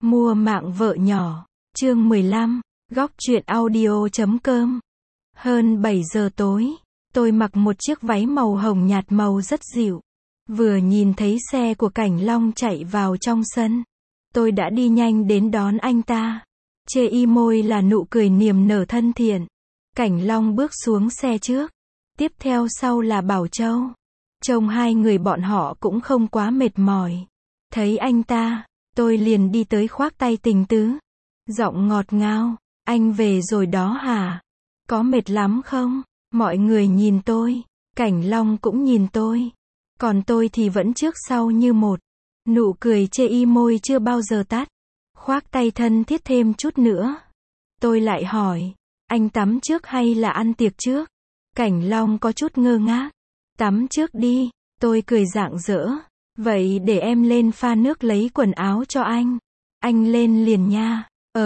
Mua mạng vợ nhỏ. Chương 15. Góc truyện audio.com. Hơn 7 giờ tối, tôi mặc một chiếc váy màu hồng nhạt màu rất dịu. Vừa nhìn thấy xe của Cảnh Long chạy vào trong sân, tôi đã đi nhanh đến đón anh ta. Chê y môi là nụ cười niềm nở thân thiện. Cảnh Long bước xuống xe trước. Tiếp theo sau là Bảo Châu. Trông hai người bọn họ cũng không quá mệt mỏi. Thấy anh ta, tôi liền đi tới khoác tay tình tứ. Giọng ngọt ngào, anh về rồi đó hả? Có mệt lắm không? Mọi người nhìn tôi, Cảnh Long cũng nhìn tôi. Còn tôi thì vẫn trước sau như một. Nụ cười chê y môi chưa bao giờ tắt. Khoác tay thân thiết thêm chút nữa. Tôi lại hỏi, anh tắm trước hay là ăn tiệc trước? Cảnh Long có chút ngơ ngác. Tắm trước đi, tôi cười rạng rỡ. Vậy để em lên pha nước lấy quần áo cho anh. Anh lên liền nha.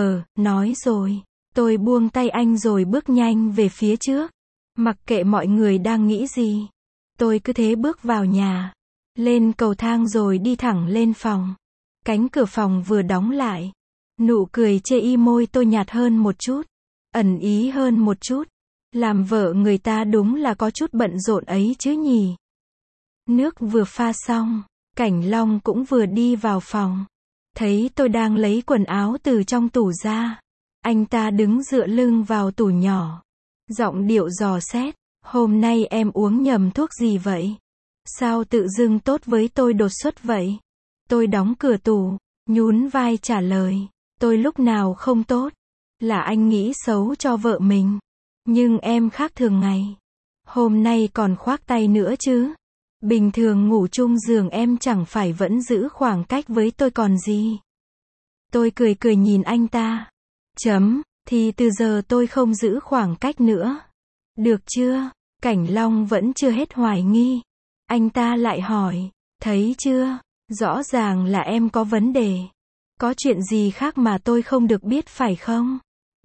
Nói rồi. Tôi buông tay anh rồi bước nhanh về phía trước. Mặc kệ mọi người đang nghĩ gì. Tôi cứ thế bước vào nhà. Lên cầu thang rồi đi thẳng lên phòng. Cánh cửa phòng vừa đóng lại. Nụ cười chê y môi tôi nhạt hơn một chút. Ẩn ý hơn một chút. Làm vợ người ta đúng là có chút bận rộn ấy chứ nhỉ. Nước vừa pha xong, Cảnh Long cũng vừa đi vào phòng. Thấy tôi đang lấy quần áo từ trong tủ ra. Anh ta đứng dựa lưng vào tủ nhỏ. Giọng điệu dò xét. Hôm nay em uống nhầm thuốc gì vậy? Sao tự dưng tốt với tôi đột xuất vậy? Tôi đóng cửa tủ, nhún vai trả lời. Tôi lúc nào không tốt? Là anh nghĩ xấu cho vợ mình. Nhưng em khác thường ngày. Hôm nay còn khoác tay nữa chứ. Bình thường ngủ chung giường em chẳng phải vẫn giữ khoảng cách với tôi còn gì. Tôi cười cười nhìn anh ta. Thì từ giờ tôi không giữ khoảng cách nữa. Được chưa? Cảnh Long vẫn chưa hết hoài nghi. Anh ta lại hỏi, thấy chưa? Rõ ràng là em có vấn đề. Có chuyện gì khác mà tôi không được biết phải không?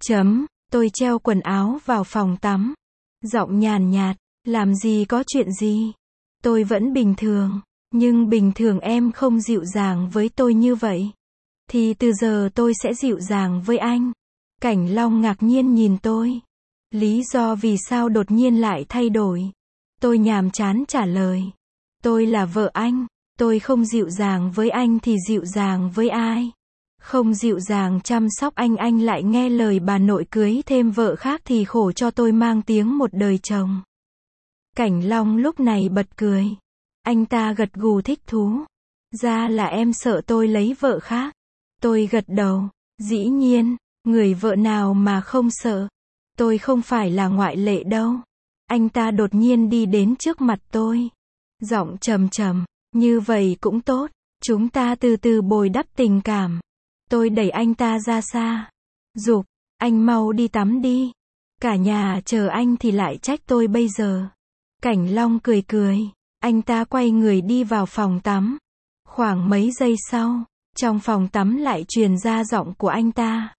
Tôi treo quần áo vào phòng tắm. Giọng nhàn nhạt, làm gì có chuyện gì? Tôi vẫn bình thường, nhưng bình thường em không dịu dàng với tôi như vậy. Thì từ giờ tôi sẽ dịu dàng với anh. Cảnh Long ngạc nhiên nhìn tôi. Lý do vì sao đột nhiên lại thay đổi? Tôi nhàm chán trả lời. Tôi là vợ anh. Tôi không dịu dàng với anh thì dịu dàng với ai? Không dịu dàng chăm sóc anh lại nghe lời bà nội cưới thêm vợ khác thì khổ cho tôi mang tiếng một đời chồng. Cảnh Long lúc này bật cười. Anh ta gật gù thích thú. Ra là em sợ tôi lấy vợ khác. Tôi gật đầu. Dĩ nhiên, người vợ nào mà không sợ. Tôi không phải là ngoại lệ đâu. Anh ta đột nhiên đi đến trước mặt tôi. Giọng trầm trầm. Như vậy cũng tốt. Chúng ta từ từ bồi đắp tình cảm. Tôi đẩy anh ta ra xa. Giục, anh mau đi tắm đi. Cả nhà chờ anh thì lại trách tôi bây giờ. Cảnh Long cười cười. Anh ta quay người đi vào phòng tắm. Khoảng mấy giây sau, trong phòng tắm lại truyền ra giọng của anh ta.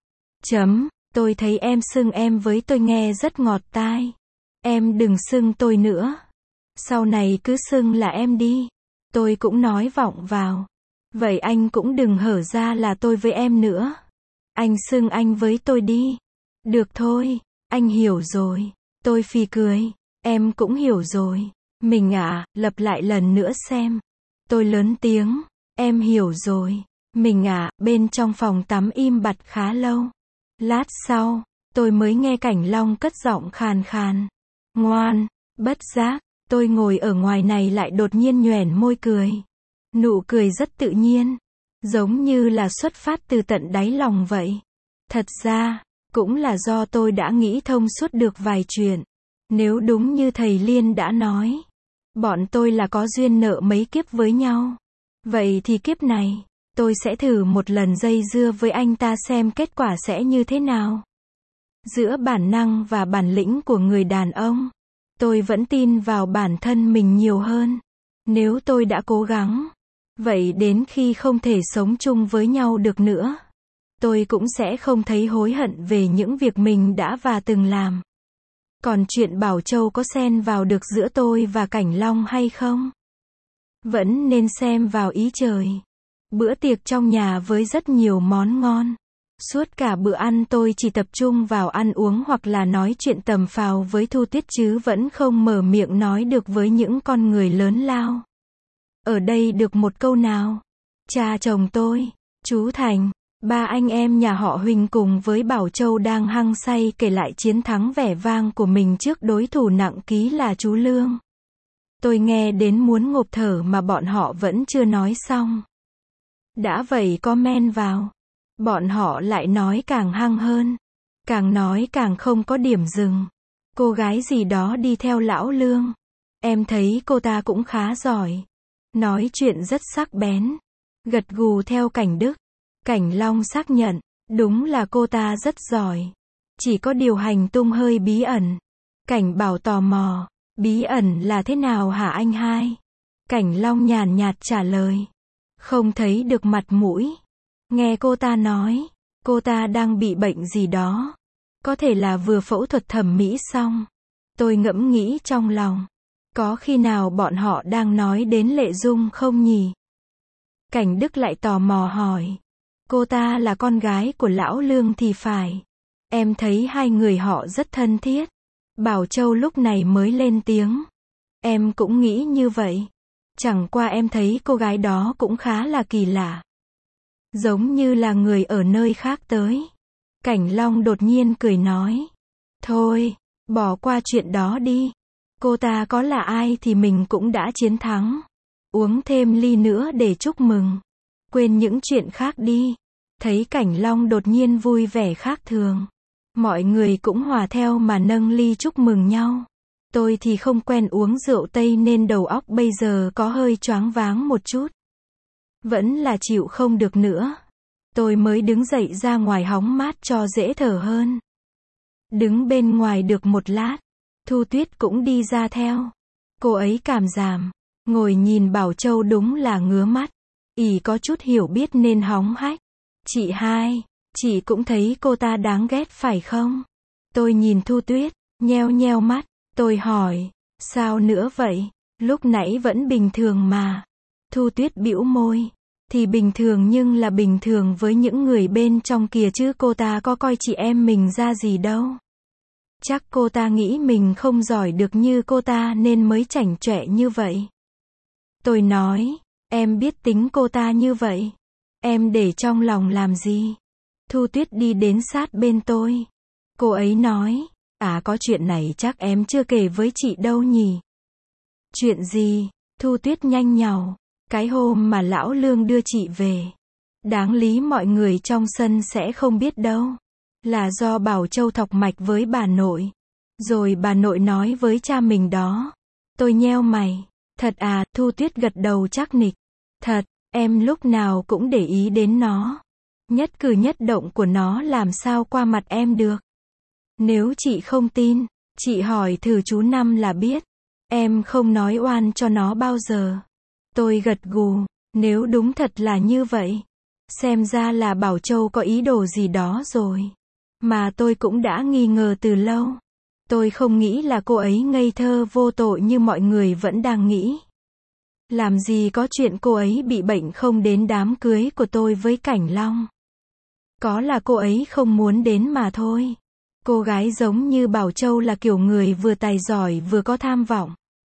Tôi thấy em xưng em với tôi nghe rất ngọt tai. Em đừng xưng tôi nữa. Sau này cứ xưng là em đi. Tôi cũng nói vọng vào. Vậy anh cũng đừng hở ra là tôi với em nữa. Anh xưng anh với tôi đi. Được thôi, anh hiểu rồi. Tôi phì cười. Em cũng hiểu rồi. Mình lặp lại lần nữa xem. Tôi lớn tiếng. Em hiểu rồi. Mình bên trong phòng tắm im bặt khá lâu. Lát sau, tôi mới nghe Cảnh Long cất giọng khàn khàn. Ngoan, bất giác, tôi ngồi ở ngoài này lại đột nhiên nhoẻn môi cười. Nụ cười rất tự nhiên. Giống như là xuất phát từ tận đáy lòng vậy. Thật ra, cũng là do tôi đã nghĩ thông suốt được vài chuyện. Nếu đúng như thầy Liên đã nói, bọn tôi là có duyên nợ mấy kiếp với nhau. Vậy thì kiếp này, tôi sẽ thử một lần dây dưa với anh ta xem kết quả sẽ như thế nào. Giữa bản năng và bản lĩnh của người đàn ông, tôi vẫn tin vào bản thân mình nhiều hơn. Nếu tôi đã cố gắng, vậy đến khi không thể sống chung với nhau được nữa, tôi cũng sẽ không thấy hối hận về những việc mình đã và từng làm. Còn chuyện Bảo Châu có xen vào được giữa tôi và Cảnh Long hay không? Vẫn nên xem vào ý trời. Bữa tiệc trong nhà với rất nhiều món ngon. Suốt cả bữa ăn tôi chỉ tập trung vào ăn uống hoặc là nói chuyện tầm phào với Thu Tuyết chứ vẫn không mở miệng nói được với những con người lớn lao. Ở đây được một câu nào. Cha chồng tôi, chú Thành, ba anh em nhà họ Huỳnh cùng với Bảo Châu đang hăng say kể lại chiến thắng vẻ vang của mình trước đối thủ nặng ký là chú Lương. Tôi nghe đến muốn ngộp thở mà bọn họ vẫn chưa nói xong. Đã vậy comment vào. Bọn họ lại nói càng hăng hơn. Càng nói càng không có điểm dừng. Cô gái gì đó đi theo lão Lương. Em thấy cô ta cũng khá giỏi. Nói chuyện rất sắc bén. Gật gù theo Cảnh Đức. Cảnh Long xác nhận. Đúng là cô ta rất giỏi. Chỉ có điều hành tung hơi bí ẩn. Cảnh Bảo tò mò. Bí ẩn là thế nào hả anh hai? Cảnh Long nhàn nhạt trả lời. Không thấy được mặt mũi. Nghe cô ta nói, cô ta đang bị bệnh gì đó. Có thể là vừa phẫu thuật thẩm mỹ xong. Tôi ngẫm nghĩ trong lòng. Có khi nào bọn họ đang nói đến Lệ Dung không nhỉ? Cảnh Đức lại tò mò hỏi. Cô ta là con gái của lão Lương thì phải. Em thấy hai người họ rất thân thiết. Bảo Châu lúc này mới lên tiếng. Em cũng nghĩ như vậy. Chẳng qua em thấy cô gái đó cũng khá là kỳ lạ. Giống như là người ở nơi khác tới. Cảnh Long đột nhiên cười nói. Thôi, bỏ qua chuyện đó đi. Cô ta có là ai thì mình cũng đã chiến thắng. Uống thêm ly nữa để chúc mừng. Quên những chuyện khác đi. Thấy Cảnh Long đột nhiên vui vẻ khác thường. Mọi người cũng hòa theo mà nâng ly chúc mừng nhau. Tôi thì không quen uống rượu Tây nên đầu óc bây giờ có hơi choáng váng một chút. Vẫn là chịu không được nữa. Tôi mới đứng dậy ra ngoài hóng mát cho dễ thở hơn. Đứng bên ngoài được một lát. Thu Tuyết cũng đi ra theo. Cô ấy cảm giảm. Ngồi nhìn Bảo Châu đúng là ngứa mắt. Ỷ có chút hiểu biết nên hóng hách. Chị hai, chị cũng thấy cô ta đáng ghét phải không? Tôi nhìn Thu Tuyết, nheo nheo mắt. Tôi hỏi, sao nữa vậy? Lúc nãy vẫn bình thường mà. Thu Tuyết bĩu môi. Thì bình thường nhưng là bình thường với những người bên trong kia chứ cô ta có coi chị em mình ra gì đâu. Chắc cô ta nghĩ mình không giỏi được như cô ta nên mới chảnh chọe như vậy. Tôi nói, em biết tính cô ta như vậy. Em để trong lòng làm gì? Thu Tuyết đi đến sát bên tôi. Cô ấy nói, có chuyện này chắc em chưa kể với chị đâu nhỉ? Chuyện gì? Thu Tuyết nhanh nhảu. Cái hôm mà lão Lương đưa chị về. Đáng lý mọi người trong sân sẽ không biết đâu. Là do Bảo Châu thọc mạch với bà nội. Rồi bà nội nói với cha mình đó. Tôi nheo mày. Thật à? Thu Tuyết gật đầu chắc nịch. Thật, em lúc nào cũng để ý đến nó. Nhất cử nhất động của nó làm sao qua mặt em được. Nếu chị không tin, chị hỏi thử chú Năm là biết. Em không nói oan cho nó bao giờ. Tôi gật gù, nếu đúng thật là như vậy. Xem ra là Bảo Châu có ý đồ gì đó rồi. Mà tôi cũng đã nghi ngờ từ lâu. Tôi không nghĩ là cô ấy ngây thơ vô tội như mọi người vẫn đang nghĩ. Làm gì có chuyện cô ấy bị bệnh không đến đám cưới của tôi với Cảnh Long. Có là cô ấy không muốn đến mà thôi. Cô gái giống như Bảo Châu là kiểu người vừa tài giỏi vừa có tham vọng.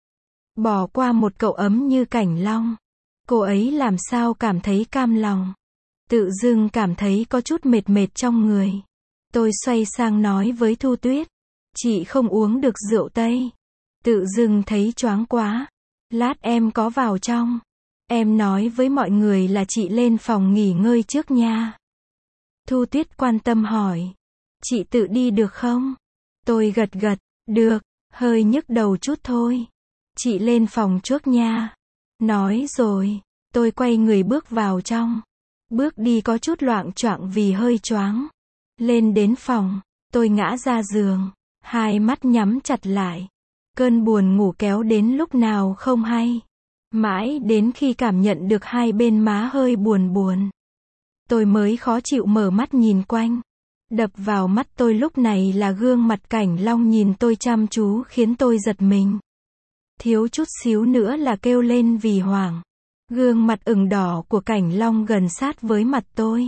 Bỏ qua một cậu ấm như Cảnh Long. Cô ấy làm sao cảm thấy cam lòng. Tự dưng cảm thấy có chút mệt mệt trong người. Tôi xoay sang nói với Thu Tuyết. Chị không uống được rượu Tây. Tự dưng thấy choáng quá. Lát em có vào trong. Em nói với mọi người là chị lên phòng nghỉ ngơi trước nha. Thu Tuyết quan tâm hỏi. Chị tự đi được không? Tôi gật gật. Được, hơi nhức đầu chút thôi. Chị lên phòng trước nha. Nói rồi, tôi quay người bước vào trong. Bước đi có chút loạng choạng vì hơi choáng. Lên đến phòng, tôi ngã ra giường. Hai mắt nhắm chặt lại. Cơn buồn ngủ kéo đến lúc nào không hay. Mãi đến khi cảm nhận được hai bên má hơi buồn buồn. Tôi mới khó chịu mở mắt nhìn quanh. Đập vào mắt tôi lúc này là gương mặt Cảnh Long nhìn tôi chăm chú khiến tôi giật mình. Thiếu chút xíu nữa là kêu lên vì hoảng. Gương mặt ửng đỏ của Cảnh Long gần sát với mặt tôi.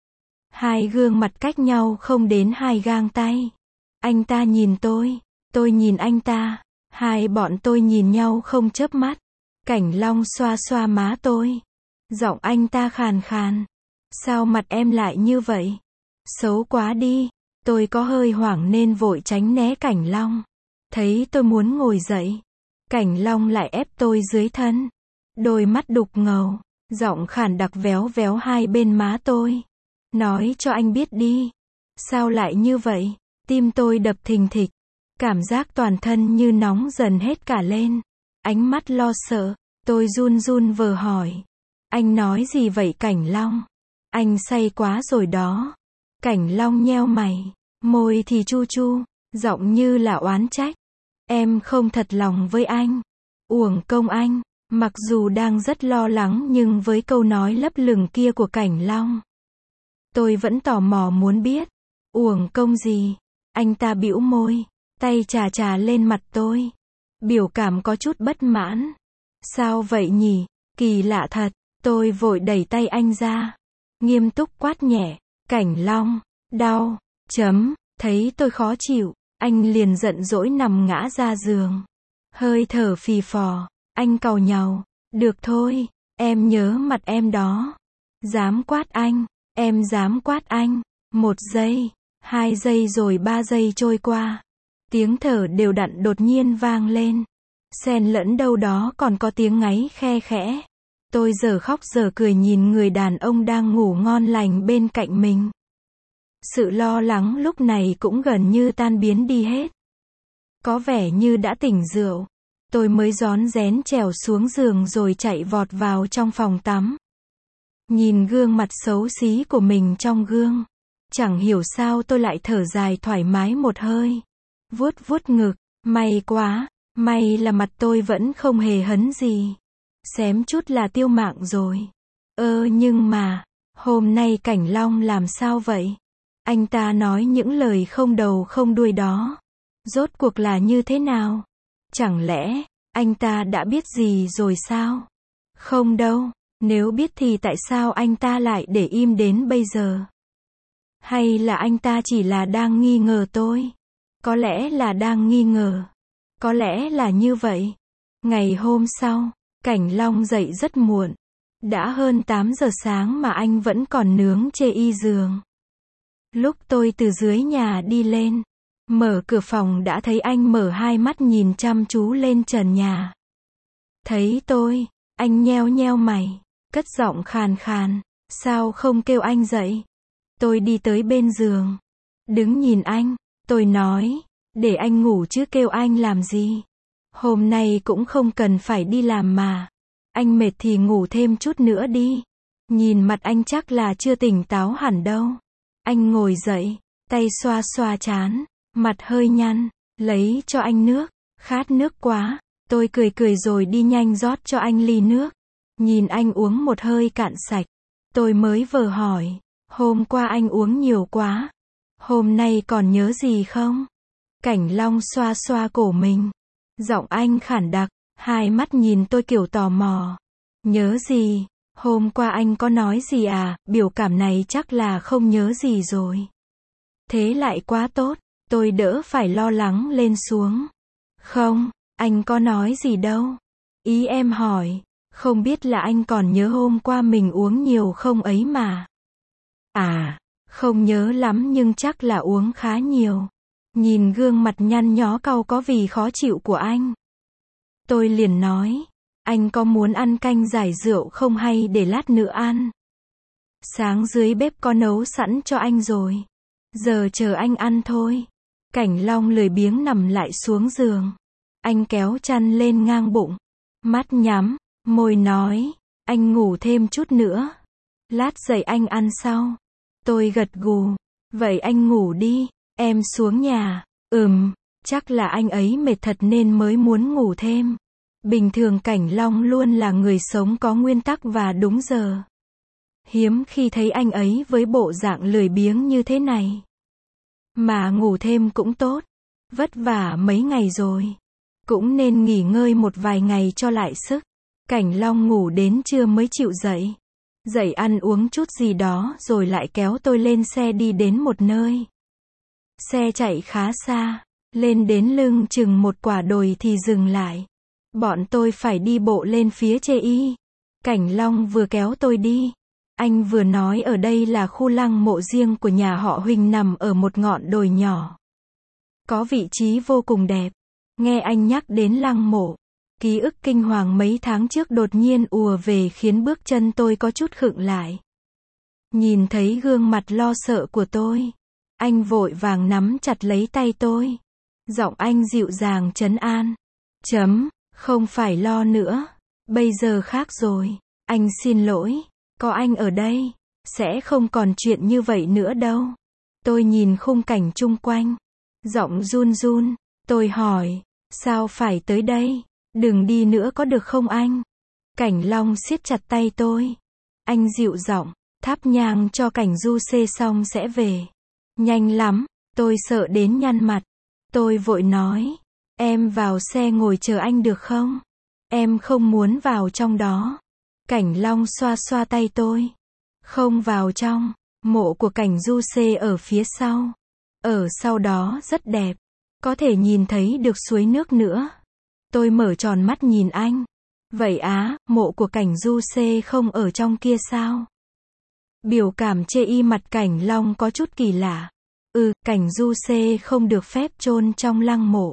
Hai gương mặt cách nhau không đến 2 gang tay. Anh ta nhìn tôi nhìn anh ta. Hai bọn tôi nhìn nhau không chớp mắt. Cảnh Long xoa xoa má tôi. Giọng anh ta khàn khàn. Sao mặt em lại như vậy? Xấu quá đi. Tôi có hơi hoảng nên vội tránh né Cảnh Long. Thấy tôi muốn ngồi dậy, Cảnh Long lại ép tôi dưới thân. Đôi mắt đục ngầu, giọng khàn đặc véo véo hai bên má tôi. Nói cho anh biết đi. Sao lại như vậy? Tim tôi đập thình thịch. Cảm giác toàn thân như nóng dần hết cả lên. Ánh mắt lo sợ, tôi run run vờ hỏi. Anh nói gì vậy Cảnh Long? Anh say quá rồi đó. Cảnh Long nheo mày, môi thì chu chu, giọng như là oán trách. Em không thật lòng với anh. Uổng công anh. Mặc dù đang rất lo lắng nhưng với câu nói lấp lửng kia của Cảnh Long, tôi vẫn tò mò muốn biết. Uổng công gì? Anh ta bĩu môi, tay chà chà lên mặt tôi. Biểu cảm có chút bất mãn. Sao vậy nhỉ? Kỳ lạ thật. Tôi vội đẩy tay anh ra. Nghiêm túc quát nhẹ. Cảnh Long, đau. Thấy tôi khó chịu, anh liền giận dỗi nằm ngã ra giường. Hơi thở phì phò, anh càu nhàu. Được thôi, em nhớ mặt em đó. Dám quát anh, em dám quát anh. 1 giây, 2 giây rồi 3 giây trôi qua. Tiếng thở đều đặn đột nhiên vang lên. Xen lẫn đâu đó còn có tiếng ngáy khe khẽ. Tôi giờ khóc giờ cười nhìn người đàn ông đang ngủ ngon lành bên cạnh mình. Sự lo lắng lúc này cũng gần như tan biến đi hết. Có vẻ như đã tỉnh rượu. Tôi mới rón rén trèo xuống giường rồi chạy vọt vào trong phòng tắm. Nhìn gương mặt xấu xí của mình trong gương. Chẳng hiểu sao tôi lại thở dài thoải mái một hơi. Vuốt vuốt ngực. May quá. May là mặt tôi vẫn không hề hấn gì. Xém chút là tiêu mạng rồi. Nhưng mà, hôm nay Cảnh Long làm sao vậy? Anh ta nói những lời không đầu không đuôi đó. Rốt cuộc là như thế nào? Chẳng lẽ, anh ta đã biết gì rồi sao? Không đâu, nếu biết thì tại sao anh ta lại để im đến bây giờ? Hay là anh ta chỉ là đang nghi ngờ tôi? Có lẽ là đang nghi ngờ. Có lẽ là như vậy. Ngày hôm sau, Cảnh Long dậy rất muộn. Đã hơn 8 giờ sáng mà anh vẫn còn nướng chê y giường. Lúc tôi từ dưới nhà đi lên, mở cửa phòng đã thấy anh mở hai mắt nhìn chăm chú lên trần nhà. Thấy tôi, anh nheo nheo mày, cất giọng khàn khàn, sao không kêu anh dậy? Tôi đi tới bên giường, đứng nhìn anh, tôi nói, để anh ngủ chứ kêu anh làm gì? Hôm nay cũng không cần phải đi làm mà. Anh mệt thì ngủ thêm chút nữa đi. Nhìn mặt anh chắc là chưa tỉnh táo hẳn đâu. Anh ngồi dậy, tay xoa xoa trán, mặt hơi nhăn, lấy cho anh nước, khát nước quá. Tôi cười cười rồi đi nhanh rót cho anh ly nước. Nhìn anh uống một hơi cạn sạch. Tôi mới vờ hỏi, hôm qua anh uống nhiều quá. Hôm nay còn nhớ gì không? Cảnh Long xoa xoa cổ mình. Giọng anh khản đặc, hai mắt nhìn tôi kiểu tò mò. Nhớ gì? Hôm qua anh có nói gì à? Biểu cảm này chắc là không nhớ gì rồi. Thế lại quá tốt, tôi đỡ phải lo lắng lên xuống. Không, anh có nói gì đâu. Ý em hỏi, không biết là anh còn nhớ hôm qua mình uống nhiều không ấy mà. À, không nhớ lắm nhưng chắc là uống khá nhiều. Nhìn gương mặt nhăn nhó cau có vì khó chịu của anh. Tôi liền nói, anh có muốn ăn canh giải rượu không hay để lát nữa ăn? Sáng dưới bếp có nấu sẵn cho anh rồi. Giờ chờ anh ăn thôi. Cảnh Long lười biếng nằm lại xuống giường. Anh kéo chăn lên ngang bụng. Mắt nhắm, môi nói, anh ngủ thêm chút nữa. Lát dậy anh ăn sau. Tôi gật gù. Vậy anh ngủ đi, em xuống nhà. Chắc là anh ấy mệt thật nên mới muốn ngủ thêm. Bình thường Cảnh Long luôn là người sống có nguyên tắc và đúng giờ. Hiếm khi thấy anh ấy với bộ dạng lười biếng như thế này. Mà ngủ thêm cũng tốt. Vất vả mấy ngày rồi. Cũng nên nghỉ ngơi một vài ngày cho lại sức. Cảnh Long ngủ đến trưa mới chịu dậy. Dậy ăn uống chút gì đó rồi lại kéo tôi lên xe đi đến một nơi. Xe chạy khá xa, lên đến lưng chừng một quả đồi thì dừng lại. Bọn tôi phải đi bộ lên phía Chê Y. Cảnh Long vừa kéo tôi đi. Anh vừa nói ở đây là khu lăng mộ riêng của nhà họ Huỳnh nằm ở một ngọn đồi nhỏ. Có vị trí vô cùng đẹp. Nghe anh nhắc đến lăng mộ, ký ức kinh hoàng mấy tháng trước đột nhiên ùa về khiến bước chân tôi có chút khựng lại. Nhìn thấy gương mặt lo sợ của tôi, anh vội vàng nắm chặt lấy tay tôi. Giọng anh dịu dàng trấn an. Không phải lo nữa. Bây giờ khác rồi. Anh xin lỗi. Có anh ở đây, sẽ không còn chuyện như vậy nữa đâu. Tôi nhìn khung cảnh chung quanh. Giọng run run. Tôi hỏi, sao phải tới đây? Đừng đi nữa có được không anh? Cảnh Long siết chặt tay tôi. Anh dịu giọng, thắp nhang cho Cảnh Du Xê xong sẽ về. Nhanh lắm, tôi sợ đến nhăn mặt. Tôi vội nói, em vào xe ngồi chờ anh được không? Em không muốn vào trong đó. Cảnh Long xoa xoa tay tôi. Không vào trong, mộ của Cảnh Du Xê ở phía sau. Ở sau đó rất đẹp, có thể nhìn thấy được suối nước nữa. Tôi mở tròn mắt nhìn anh. Vậy á, mộ của Cảnh Du Xê không ở trong kia sao? Biểu cảm Chê Y mặt Cảnh Long có chút kỳ lạ. Cảnh Du Xê không được phép chôn trong lăng mộ.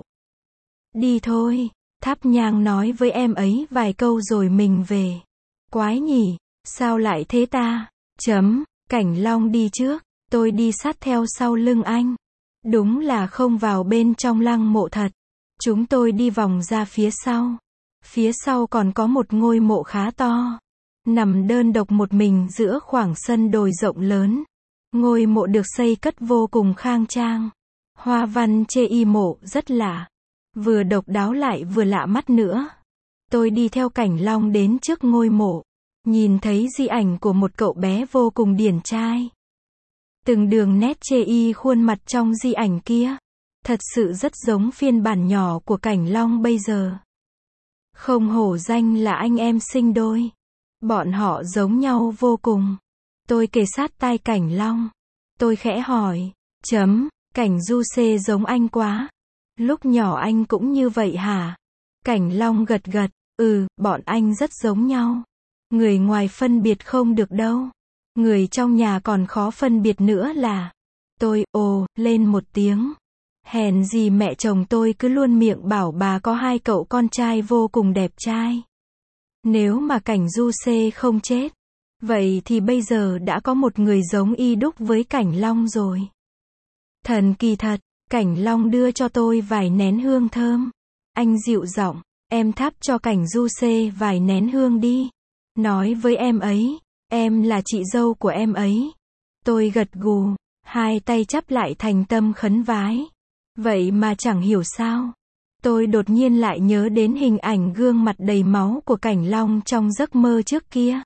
Đi thôi, thắp nhang nói với em ấy vài câu rồi mình về. Quái nhỉ, sao lại thế ta? Cảnh Long đi trước, tôi đi sát theo sau lưng anh. Đúng là không vào bên trong lăng mộ thật. Chúng tôi đi vòng ra phía sau. Phía sau còn có một ngôi mộ khá to. Nằm đơn độc một mình giữa khoảng sân đồi rộng lớn. Ngôi mộ được xây cất vô cùng khang trang. Hoa văn Chê Y mộ rất lạ. Vừa độc đáo lại vừa lạ mắt nữa. Tôi đi theo Cảnh Long đến trước ngôi mộ. Nhìn thấy di ảnh của một cậu bé vô cùng điển trai. Từng đường nét Chê Y khuôn mặt trong di ảnh kia. Thật sự rất giống phiên bản nhỏ của Cảnh Long bây giờ. Không hổ danh là anh em sinh đôi. Bọn họ giống nhau vô cùng. Tôi kề sát tai Cảnh Long. Tôi khẽ hỏi. Cảnh Du Xê giống anh quá. Lúc nhỏ anh cũng như vậy hả? Cảnh Long gật gật. Bọn anh rất giống nhau. Người ngoài phân biệt không được đâu. Người trong nhà còn khó phân biệt nữa là. Tôi lên một tiếng. Hèn gì mẹ chồng tôi cứ luôn miệng bảo bà có hai cậu con trai vô cùng đẹp trai. Nếu mà Cảnh Du Xê không chết, vậy thì bây giờ đã có một người giống y đúc với Cảnh Long rồi. Thần kỳ thật. Cảnh Long đưa cho tôi vài nén hương thơm. Anh dịu giọng, em thắp cho Cảnh Du Xê vài nén hương đi. Nói với em ấy, em là chị dâu của em ấy. Tôi gật gù, hai tay chắp lại thành tâm khấn vái. Vậy mà chẳng hiểu sao. Tôi đột nhiên lại nhớ đến hình ảnh gương mặt đầy máu của Cảnh Long trong giấc mơ trước kia.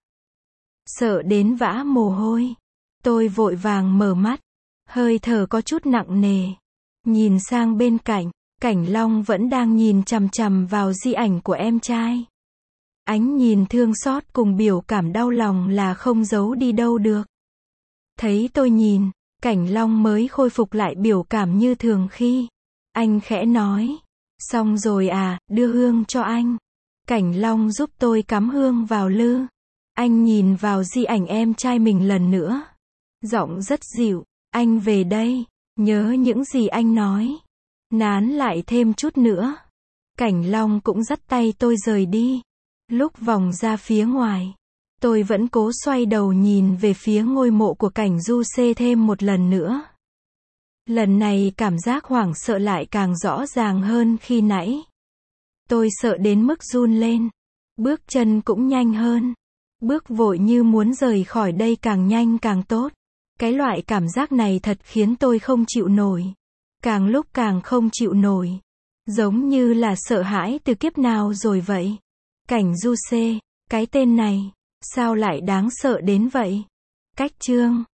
Sợ đến vã mồ hôi. Tôi vội vàng mở mắt. Hơi thở có chút nặng nề. Nhìn sang bên cạnh, Cảnh Long vẫn đang nhìn chằm chằm vào di ảnh của em trai. Ánh nhìn thương xót cùng biểu cảm đau lòng là không giấu đi đâu được. Thấy tôi nhìn, Cảnh Long mới khôi phục lại biểu cảm như thường khi. Anh khẽ nói. Xong rồi à, đưa hương cho anh. Cảnh Long giúp tôi cắm hương vào lư. Anh nhìn vào di ảnh em trai mình lần nữa. Giọng rất dịu. Anh về đây. Nhớ những gì anh nói. Nán lại thêm chút nữa. Cảnh Long cũng dắt tay tôi rời đi. Lúc vòng ra phía ngoài, tôi vẫn cố xoay đầu nhìn về phía ngôi mộ của Cảnh Du Xê thêm một lần nữa. Lần này cảm giác hoảng sợ lại càng rõ ràng hơn khi nãy. Tôi sợ đến mức run lên. Bước chân cũng nhanh hơn. Bước vội như muốn rời khỏi đây càng nhanh càng tốt. Cái loại cảm giác này thật khiến tôi không chịu nổi. Càng lúc càng không chịu nổi. Giống như là sợ hãi từ kiếp nào rồi vậy. Cảnh Du Xê, cái tên này, sao lại đáng sợ đến vậy? Cách chương